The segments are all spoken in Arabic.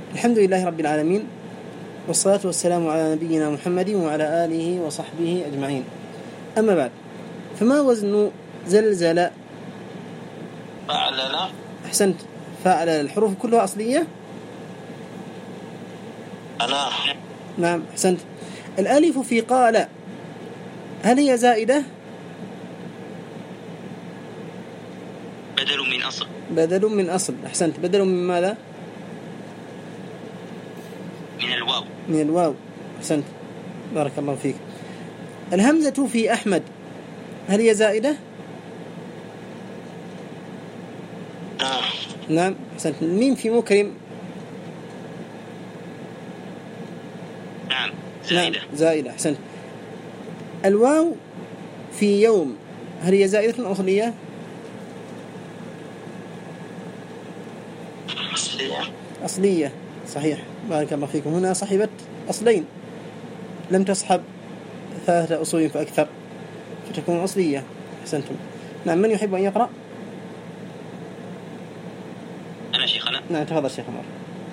الحمد لله رب العالمين، والصلاة والسلام على نبينا محمد وعلى آله وصحبه أجمعين. أما بعد، فما وزن زلزل؟ فعلل. أحسنت، فعلل. الحروف كلها أصلية؟ نعم أحسنت. الألف في قال هل هي زائدة؟ بدل من أصل. بدل من أصل. أحسنت. بدل من ماذا؟ من الواو. من الواو. أحسنت، بارك الله فيك. الهمزة في أحمد هل هي زائدة؟ نعم أحسنت. الميم في مكرم؟ نعم زائدة. نعم زائدة. أحسنت. الواو في يوم هل هي زائدة أو أصلية؟ أصلية. صحيح، بارك الله فيكم. هنا صحبت أصلين، لم تصحب 3 أصول فأكثر، فتكون أصلية. أحسنتم. نعم، من يحب أن يقرأ؟ أنا شيخنا. نعم تفضل شيخ عمر.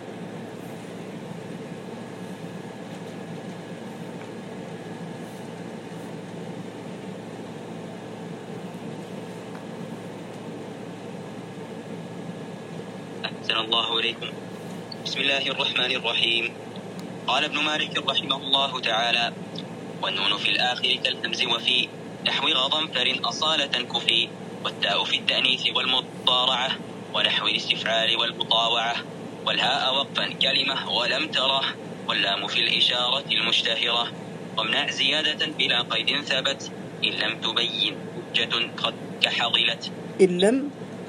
أحسن الله إليكم. بسم الله الرحمن الرحيم. قال ابن مالك رحمه الله تعالى: والنون في الآخر كالهمز وفي نحو غضنفر أصالة كفي، والتاء في التأنيث والمضارعة ونحو الاستفعال والمطاوعة، والهاء وقفا كلمة ولم تره، واللام في الإشارة المشتهرة، وامنع زيادة بلا قيد ثبت إن لم تبين حجة قد كحضلت. إن لم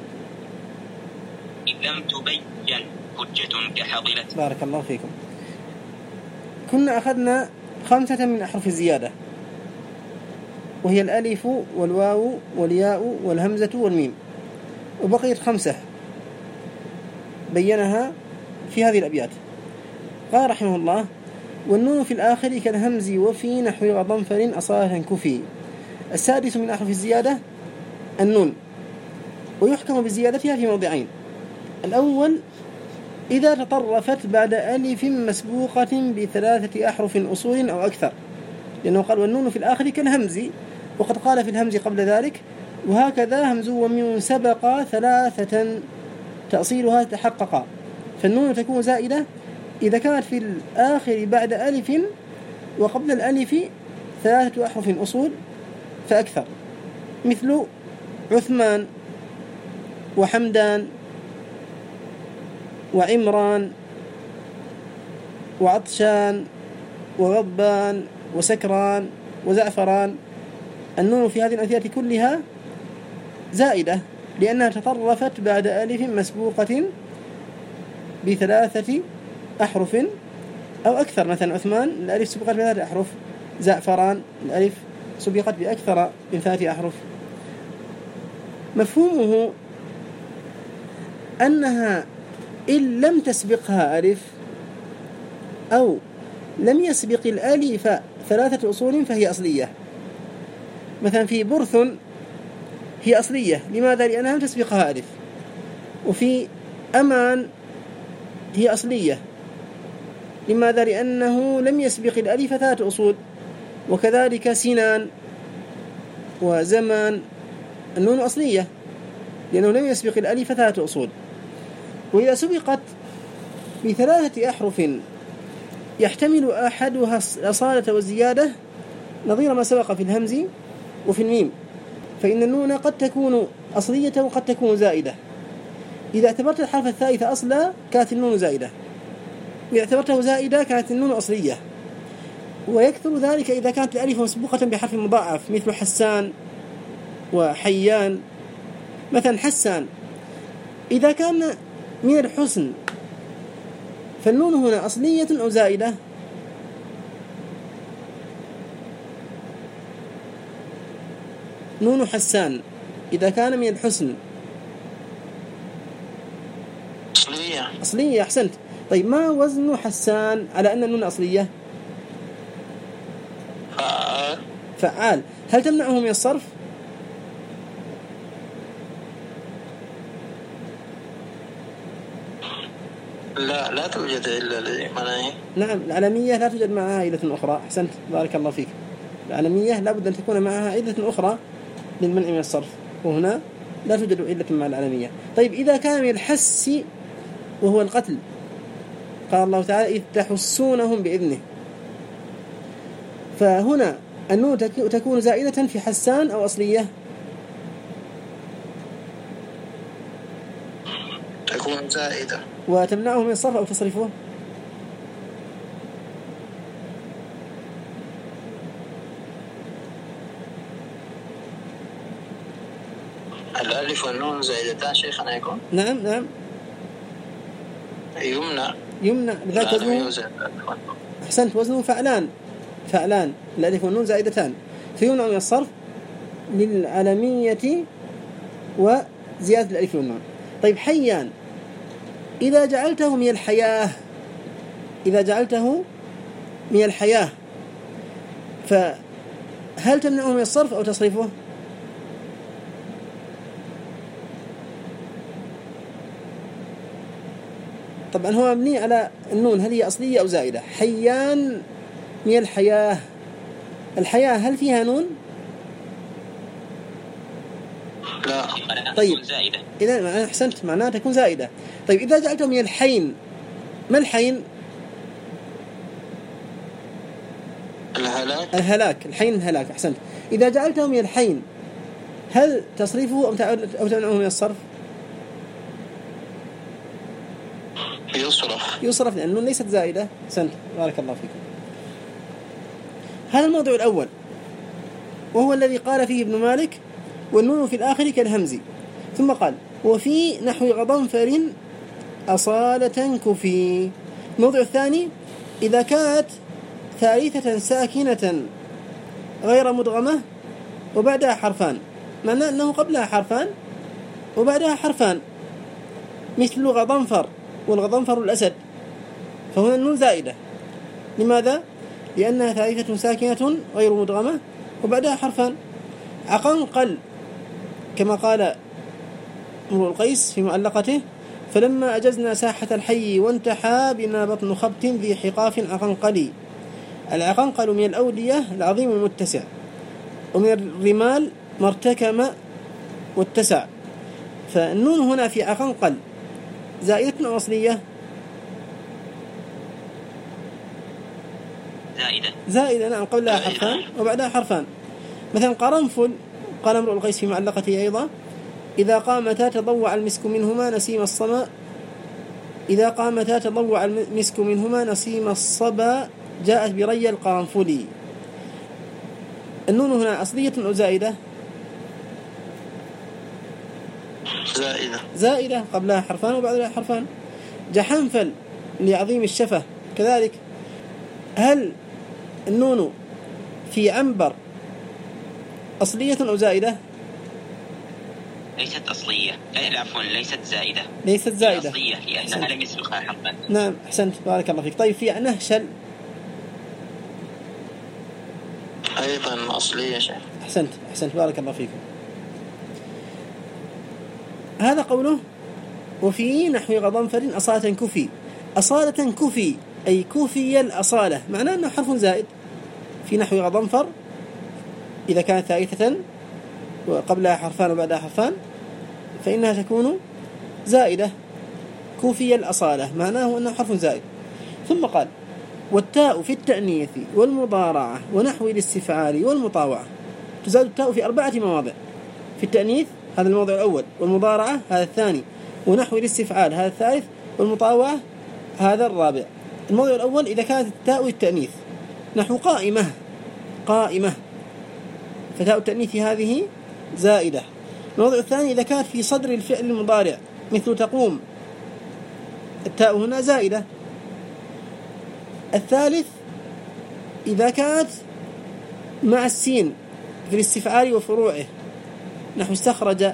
تبين حجة كحضلت. بارك الله فيكم. كنا أخذنا 5 من أحرف الزيادة، وهي الألف والواو والياء والهمزة والميم، وبقيت 5 بينها في هذه الأبيات. قال رحمه الله: والنون في الآخر كالهمز وفي نحو غضنفر أصالة كفي. السادس من أحرف الزيادة النون، ويحكم بزيادتها في موضعين: الأول إذا تطرفت بعد ألف مسبوقة ب3 أحرف أصول أو أكثر، لأنه قال والنون في الآخر كالهمز، وقد قال في الهمز قبل ذلك: وهكذا همز وميم سبق 3 تأصيلها تحقق. فالنون تكون زائدة إذا كانت في الآخر بعد ألف وقبل الألف 3 أحرف أصول فأكثر، مثل عثمان وحمدان وعمران وعطشان وغضبان وسكران وزعفران. النون في هذه الأمثلة كلها زائدة لأنها تطرفت بعد ألف مسبوقة ب3 أحرف أو أكثر. مثلا عثمان الألف سبقت ب3 أحرف، زعفران الألف سبقت بأكثر من 3 أحرف. مفهومه أنها إن لم تسبقها ألف أو لم يسبق الألف 3 أصول فهي أصلية. مثلا في برث هي أصلية، لماذا؟ لأنها لم تسبقها ألف. وفي أمان هي أصلية، لماذا؟ لأنه لم يسبق الألف 3 أصول. وكذلك سنان وزمان النون أصلية لأنه لم يسبق الألف 3 أصول. وإذا سبقت ب3 أحرف يحتمل أحدها الأصالة والزيادة نظير ما سبق في الهمز وفي الميم، فإن النون قد تكون أصلية وقد تكون زائدة. إذا اعتبرت الحرف الثالث أصلا كانت النون زائدة، وإذا اعتبرته زائدة كانت النون أصلية. ويكثر ذلك إذا كانت الألف مسبوقة بحرف مضاعف مثل حسان وحيان. مثلا حسان إذا كان من الحسن فالنون هنا أصلية أو زائدة؟ نون حسان إذا كان من الحسن أصلية. أحسنت. طيب ما وزن حسان على أن النون أصلية؟ فعال. هل تمنعه من الصرف؟ لا توجد إلا لمعنى. نعم، العلمية لا توجد معها علة أخرى. أحسنت، بارك الله فيك. العلمية لابد أن تكون معها علة أخرى للمنع من الصرف، وهنا لا توجد علة مع العلمية. طيب إذا كان من الحس وهو القتل، قال الله تعالى إذ تحسونهم بإذنه، فهنا النون تكون زائدة في حسان أو أصلية؟ تكون زائدة. وتمنعه من الصرف أو تصرفه؟ الألف والنون زائدتان شيخنا يكون. نعم يمنع لذلك وزنه. أحسنت، وزنه فعلان الألف والنون زائدتان، فيمنع من الصرف للعلمية وزيادة الألف والنون. طيب حيان إذا جعلته من الحياة فهل تمنعه من الصرف أو تصريفه؟ طبعا هو مبني على النون، هل هي أصلية أو زائدة؟ حيان من الحياة هل فيها نون؟ لا. طيب إذا أحسنت، معناها تكون زائدة. طيب إذا جعلته من الحين، ما الحين؟ الهلاك. أحسنت. إذا جعلته من الحين هل تصريفه أو تمنعه من الصرف؟ يصرف لأن النون ليست زائدة. أحسنت، بارك الله فيكم. هذا الموضوع الأول، وهو الذي قال فيه ابن مالك والنون في الآخر كالهمز. ثم قال وفي نحو غضنفر أصالة كفي. الموضوع الثاني إذا كانت ثالثة ساكنة غير مدغمة وبعدها حرفان، معناه أنه قبلها حرفان وبعدها حرفان، مثل غضنفر والغضنفر الأسد، فهنا النون زائدة. لماذا؟ لأنها ثالثة ساكنة غير مدغمة وبعدها حرفان. عقنقل كما قال امرؤ القيس في معلقته فلما أجزنا ساحة الحي وانتحى بنا بطن خبت ذي حقاف عقنقلي. العقنقل من الأودية العظيم المتسع، ومن الرمال مرتكم واتسع. فالنون هنا في عقنقل زائدة أو أصلية؟ زائدة. نعم، قبلها حرفان وبعدها حرفان. مثلا قرنفل قال امرؤ القيس في معلقته أيضا إذا قامتا تضوع المسك منهما نسيم الصبا جاءت بري القرنفلي. النون هنا أصلية أو زائدة؟ زائدة، قبلها حرفان وبعدها حرفان. جحنفل لعظيم الشفة كذلك. هل النون في عنبر أصلية أو زائدة؟ ليست أصلية، عفوا ليست زائدة أصلية لأنها لم يسبقها حرفان. نعم، أحسنت، بارك الله فيك. طيب في نهشل أيضا أصلية شيء. أحسنت، بارك الله فيكم. هذا قوله وفي نحو غضنفر أصالة كفي أي كفي الأصالة، معناه أنه حرف زائد. في نحو غضنفر إذا كانت ثالثة وقبلها حرفان وبعدها حرفان فإنها تكون زائدة. كفي الأصالة معناه أنه حرف زائد. ثم قال والتاء في التأنيث والمضارعة ونحو الاستفعال والمطاوعة. تزاد التاء في 4 مواضع. في التأنيث هذا الموضع الأول، والمضارعة هذا الثاني، ونحو الاستفعال هذا الثالث، والمطاوعة هذا الرابع. الموضع الأول إذا كانت التاء التأنيث نحو قائمة فتاء التأنيث هذه زائدة. الموضع الثاني إذا كانت في صدر الفعل المضارع مثل تقوم، التاء هنا زائدة. الثالث إذا كانت مع السين في الاستفعال وفروعه نحو استخرج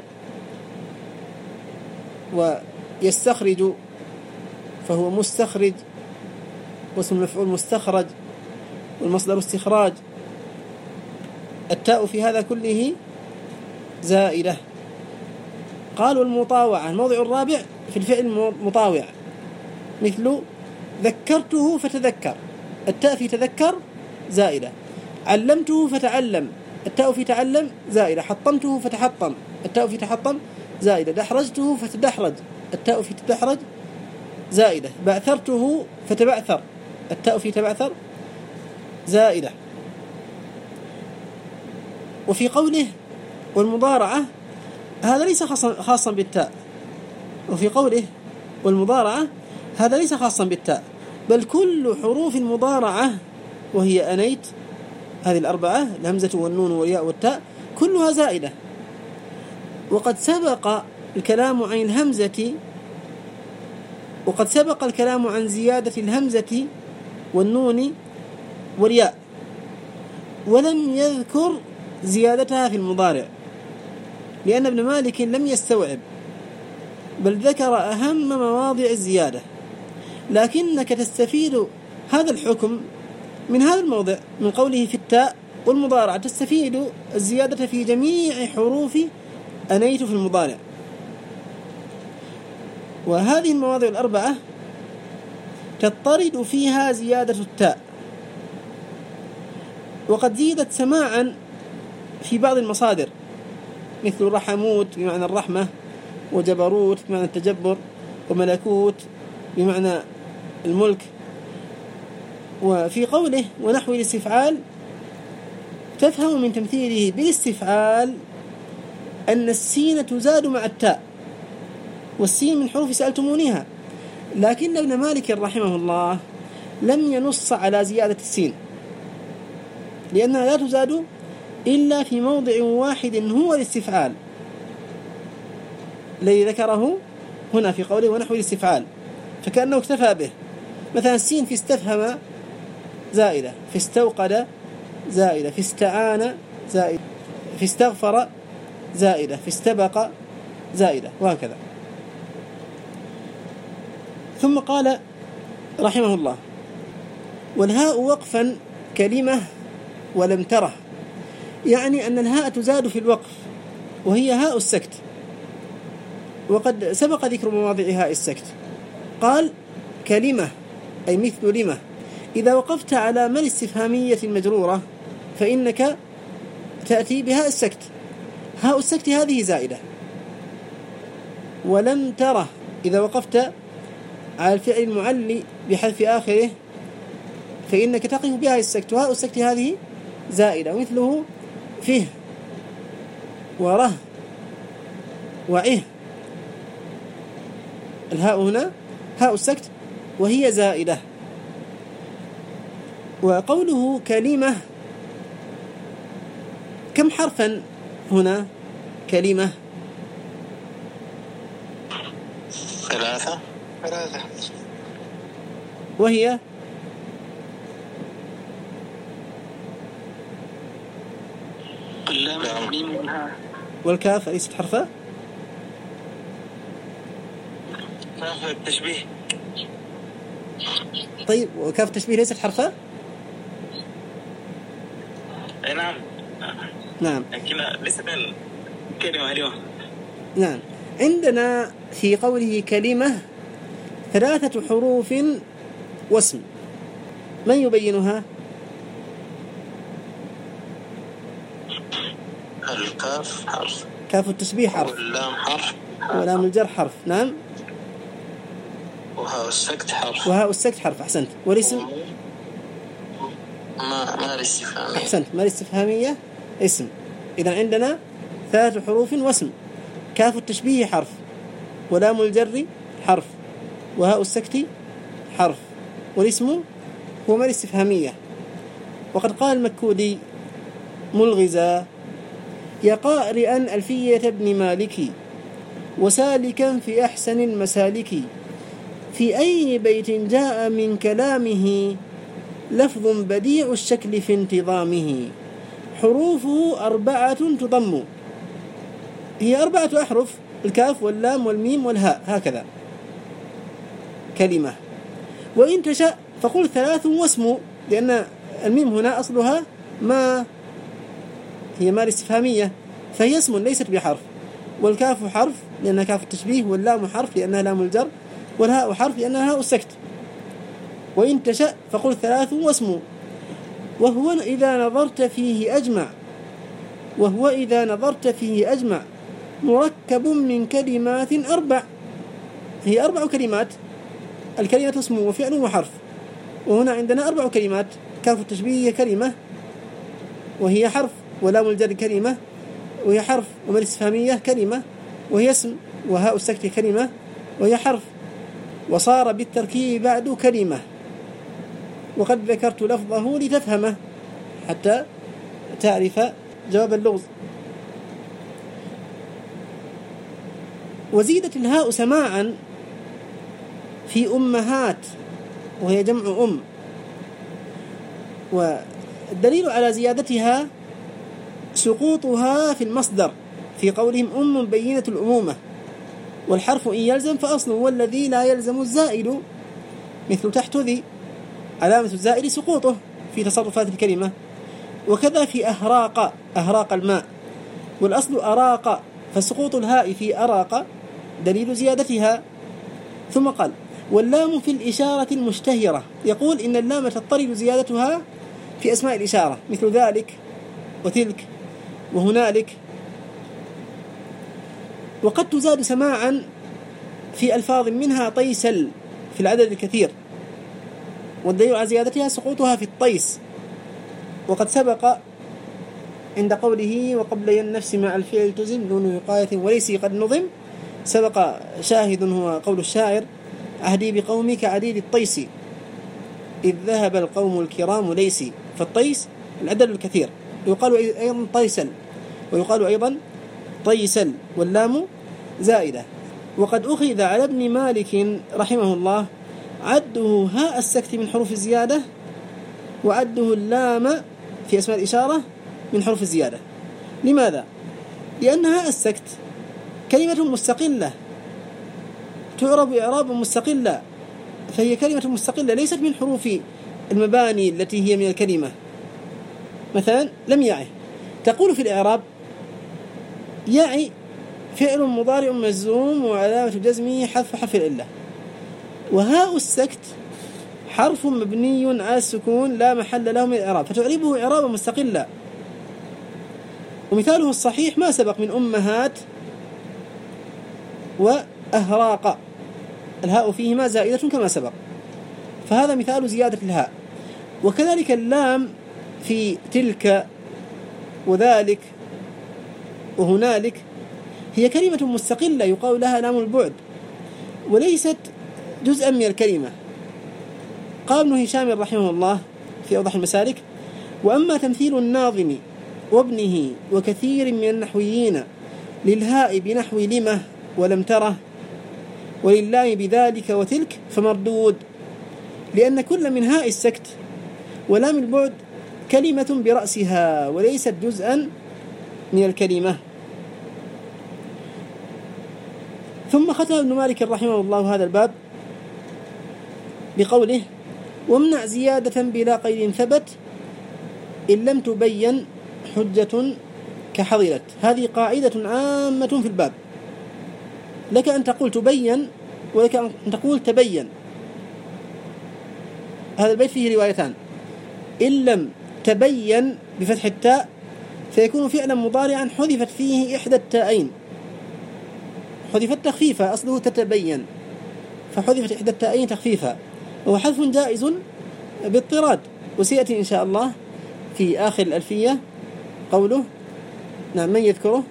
ويستخرج فهو مستخرج، واسم المفعول مستخرج، والمصدر استخراج. التاء في هذا كله زائدة. قالوا المطاوعة الموضع الرابع في الفعل المطاوع مثل ذكرته فتذكر، التاء في تذكر زائدة. علمته فتعلم، التاء في تعلم زائدة. حطمته فتحطم، التاء في تحطم زائدة. دحرجته فتدحرج، التاء في تدحرج زائدة. بعثرته فتبعثر، التاء في تبعثر زائدة. وفي قوله والمضارعة هذا ليس خاصا بالتاء، وفي قوله والمضارعة هذا ليس خاصا بالتاء، بل كل حروف المضارعة وهي أنيت، هذه الأربعة الهمزة والنون والياء والتاء كلها زائدة. وقد سبق الكلام عن الهمزة، وقد سبق الكلام عن زيادة الهمزة والنون والياء، ولم يذكر زيادتها في المضارع، لأن ابن مالك لم يستوعب، بل ذكر أهم مواضع الزيادة. لكنك تستفيد هذا الحكم من هذا الموضع، من قوله في التاء والمضارعة، تستفيد الزيادة في جميع حروف أنيت في المضارع. وهذه المواضع الأربعة تضطرد فيها زيادة التاء، وقد زيدت سماعا في بعض المصادر، مثل رحموت بمعنى الرحمة، وجبروت بمعنى التجبر، وملكوت بمعنى الملك. وفي قوله ونحو الاستفعال تفهم من تمثيله بالاستفعال أن السين تزاد مع التاء، والسين من حروف سألتمونيها، لكن ابن مالك رحمه الله لم ينص على زيادة السين، لأنها لا تزاد إلا في موضع واحد هو الاستفعال الذي ذكره هنا في قوله ونحو الاستفعال، فكأنه اكتفى به. مثلا السين في استفهم زائدة، في استوقد زائدة، في استعان زائدة، في استغفر زائدة، في استبق زائدة، وهكذا. ثم قال رحمه الله والهاء وقفا كلمة ولم تره، يعني أن الهاء تزاد في الوقف، وهي هاء السكت، وقد سبق ذكر مواضع هاء السكت. قال كلمة أي مثل لمة، إذا وقفت على من استفهامية المجرورة فإنك تأتي بهاء السكت، هاء السكت هذه زائدة. ولم تره إذا وقفت على الفعل المعلي بحذف آخره فإنك تقف بها السكت، وهاء السكت هذه زائدة، مثله فيه وره وعه، الهاء هنا هاء السكت وهي زائدة. وقوله كلمة كم حرفا هنا؟ كلمة ثلاثة. وهي والكاف ليست حرفا. كاف التشبيه. طيب وكاف التشبيه ليست حرفا؟ نعم نعم، لكن ليست كلمة اليوم. نعم. عندنا في قوله كلمة 3 حروف واسم، من يبينها؟ الكاف حرف، كاف التشبيه حرف، واللام حرف، ولام الجر حرف، نعم، وهاء السكت حرف، وهاء السكت حرف، أحسنت. والاسم ما الاستفهامية، أحسنت، ما الاستفهامية اسم. إذا عندنا 3 حروف واسم، كاف التشبيه حرف، ولام الجر حرف، وهاء السكت حرف، والاسم هو ما الاستفهامية. وقد قال المكودي ملغزا يا قارئا ألفية ابن مالك وسالكا في أحسن المسالك، في أي بيت جاء من كلامه لفظ بديع الشكل في انتظامه، حروفه 4 تضم، هي 4 أحرف، الكاف واللام والميم والهاء، هكذا كلمة. وإن تشاء فقل 3 واسم، لأن الميم هنا أصلها ما، هي ما الاستفهامية، فهي اسم ليست بحرف، والكاف حرف لأنها كاف التشبيه، واللام حرف لأنها لام الجر، والهاء حرف لأنها هاء السكت. وإن تشأ فقل 3 واسمه. وهو إذا نظرت فيه أجمع، وهو إذا نظرت فيه أجمع مركب من كلمات 4. هي 4 كلمات، الكلمة اسم وفعل وحرف. وهنا عندنا 4 كلمات: كاف التشبيه كلمة وهي حرف، ولام الجر كلمة وهي حرف، وما الاستفهامية كلمة وهي اسم، وهاء السكت كلمة وهي حرف، وصار بالتركيب بعد كلمة. وقد ذكرت لفظه لتفهمه حتى تعرف جواب اللغز. وزيدت الهاء سماعا في أمهات وهي جمع أم. والدليل على زيادتها سقوطها في المصدر في قولهم أم بينة الأمومة، والحرف إن يلزم فأصله، والذي لا يلزم الزائد مثل تحت ذي، علامة الزائد سقوطه في تصرفات الكلمة. وكذا في أهراق، أهراق الماء، والأصل أراق، فسقوط الهاء في أراق دليل زيادتها. ثم قال: واللام في الإشارة المشتهرة، يقول إن اللام تضطرد زيادتها في أسماء الإشارة مثل ذلك وتلك وهنالك. وقد تزاد سماعا في ألفاظ منها طيسل في العدد الكثير، والدليل على زيادتها سقوطها في الطيس. وقد سبق عند قوله: وقبل النفس مع الفعل تزم دون وقاية وليس قد نظم، سبق شاهد هو قول الشاعر: عهدي بقومي كعديد الطيس إذ ذهب القوم الكرام ليس. فالطيس العدد الكثير، يقال أيضا طيسل، ويقال أيضا طيسل، واللام زائدة. وقد أخذ على ابن مالك رحمه الله عده هاء السكت من حروف الزيادة، وعده اللام في أسماء الإشارة من حروف الزيادة. لماذا؟ لأن هاء السكت كلمة مستقلة تعرب إعرابا مستقلا، فهي كلمة مستقلة ليست من حروف المباني التي هي من الكلمة. مثلا لم يعي، تقول في الإعراب: يعي فعل مضارع مجزوم وعلامة جزمه حذف حرف العلة. وهاء السكت حرف مبني على السكون لا محل له من الإعراب، فتعربه إعرابا مستقلا. ومثاله الصحيح ما سبق من أمهات وأهراق، الهاء فيهما زائدة كما سبق، فهذا مثال زيادة الهاء. وكذلك اللام في تلك وذلك وهنالك هي كلمة مستقلة يقال لها لام البعد، وليست جزءا من الكلمة. قال ابن هشام رحمه الله في أوضح المسالك: وأما تمثيل الناظم وابنه وكثير من النحويين للهاء بنحو لمه ولم تره، ولله بذلك وتلك، فمردود، لأن كل من هاء السكت ولام البعد كلمة برأسها وليست جزءا من الكلمة. ثم ختم ابن مالك رحمه الله هذا الباب بقوله: وامنع زيادة بلا قيد ثبت إن لم تبين حجة كحضرت. هذه قاعدة عامة في الباب، لك أن تقول تبين ولك أن تقول تبين. هذا البيت فيه روايتان: إن لم تبين بفتح التاء فيكون فعلا مضارعا حذفت فيه إحدى التاءين، حذفت تخفيفا، أصله تتبين فحذفت إحدى التاءين تخفيفا، وهو حذف جائز باضطراد. وسيأتي إن شاء الله في آخر الألفية قوله. نعم، من يذكره؟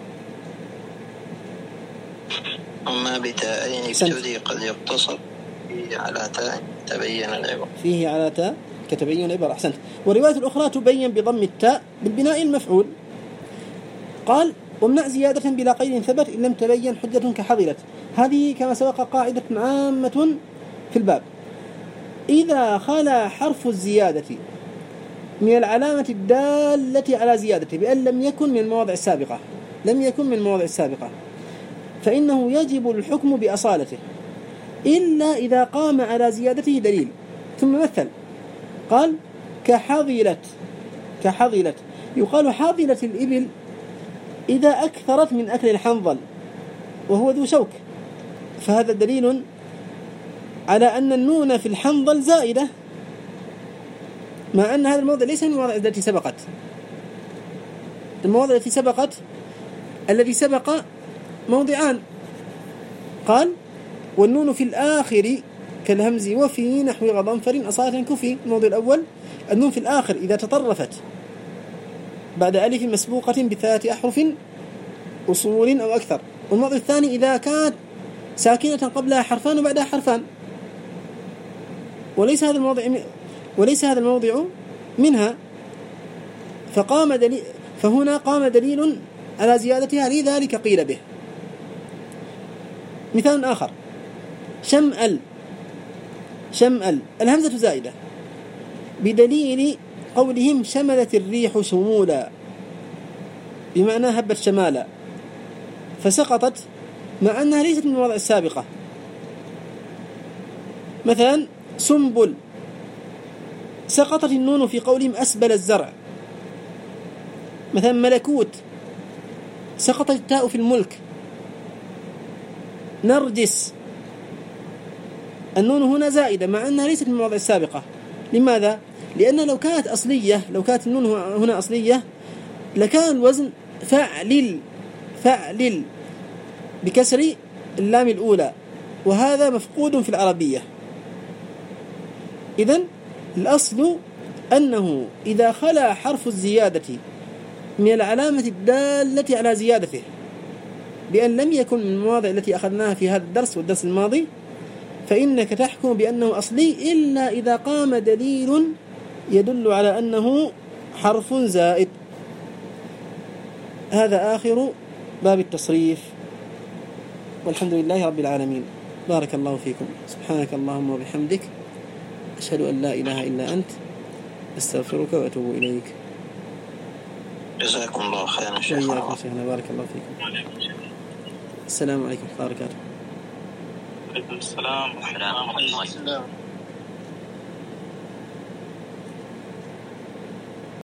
أما بتاءين ابتدي قد يقتصر فيه على تاء تبين العبر، فيه على تاء كتبين العبر. أحسنت. والرواية الأخرى تبين بضم التاء بالبناء المفعول. قال: وامنع زيادة بلا قيد ثبت إن لم تبين حجة كحضرت. هذه كما سبق قاعدة عامة في الباب: إذا خلا حرف الزيادة من العلامة الدالة على زيادته بأن لم يكن من المواضع السابقة، فإنه يجب الحكم بأصالته إلا إذا قام على زيادته دليل. ثم مثل قال: كحضلت يقال حاضلة الإبل إذا أكثرت من أكل الحنظل وهو ذو شوك، فهذا دليل على أن النون في الحنظل زائدة، مع أن هذا الموضع ليس من المواضع التي سبقت. المواضع التي سبقت، الذي سبق موضعان، قال والنون في الآخر كالهمز وفي نحو غضنفر أصالة كفي. الموضع الأول النون في الآخر إذا تطرفت بعد ألف مسبوقة بثلاثة أحرف أصول أو أكثر. والموضع الثاني إذا كانت ساكنة قبلها حرفان وبعدها حرفان، وليس هذا الموضع منها، فهنا قام دليل على زيادتها، لذلك قيل به. مثال آخر شمأل الهمزة زائدة بدليل قولهم شملت الريح شمولا، بمعنى هبت شمالا، فسقطت مع أنها ليست من المواضع السابقة. مثلا سنبل سقطت النون في قولهم أسبل الزرع. مثلا ملكوت سقطت التاء في الملك. نرجس النون هنا زائدة مع أنها ليست من المواضع السابقة. لماذا؟ لأن لو كانت النون هنا أصلية لكان الوزن فعلل بكسر اللام الأولى، وهذا مفقود في العربية. إذن الأصل أنه إذا خلا حرف الزيادة من العلامة الدالة على زيادته، بأن لم يكن من المواضع التي أخذناها في هذا الدرس والدرس الماضي، فإنك تحكم بأنه أصلي إلا إذا قام دليل يدل على أنه حرف زائد. هذا آخر باب التصريف، والحمد لله رب العالمين. بارك الله فيكم. سبحانك اللهم وبحمدك، أشهد أن لا إله إلا أنت، أستغفرك وأتوب إليك. جزاكم الله خيرا شيخنا. بارك الله فيكم. السلام عليكم ورحمة الله وبركاته. وعليكم السلام ورحمة الله وبركاته.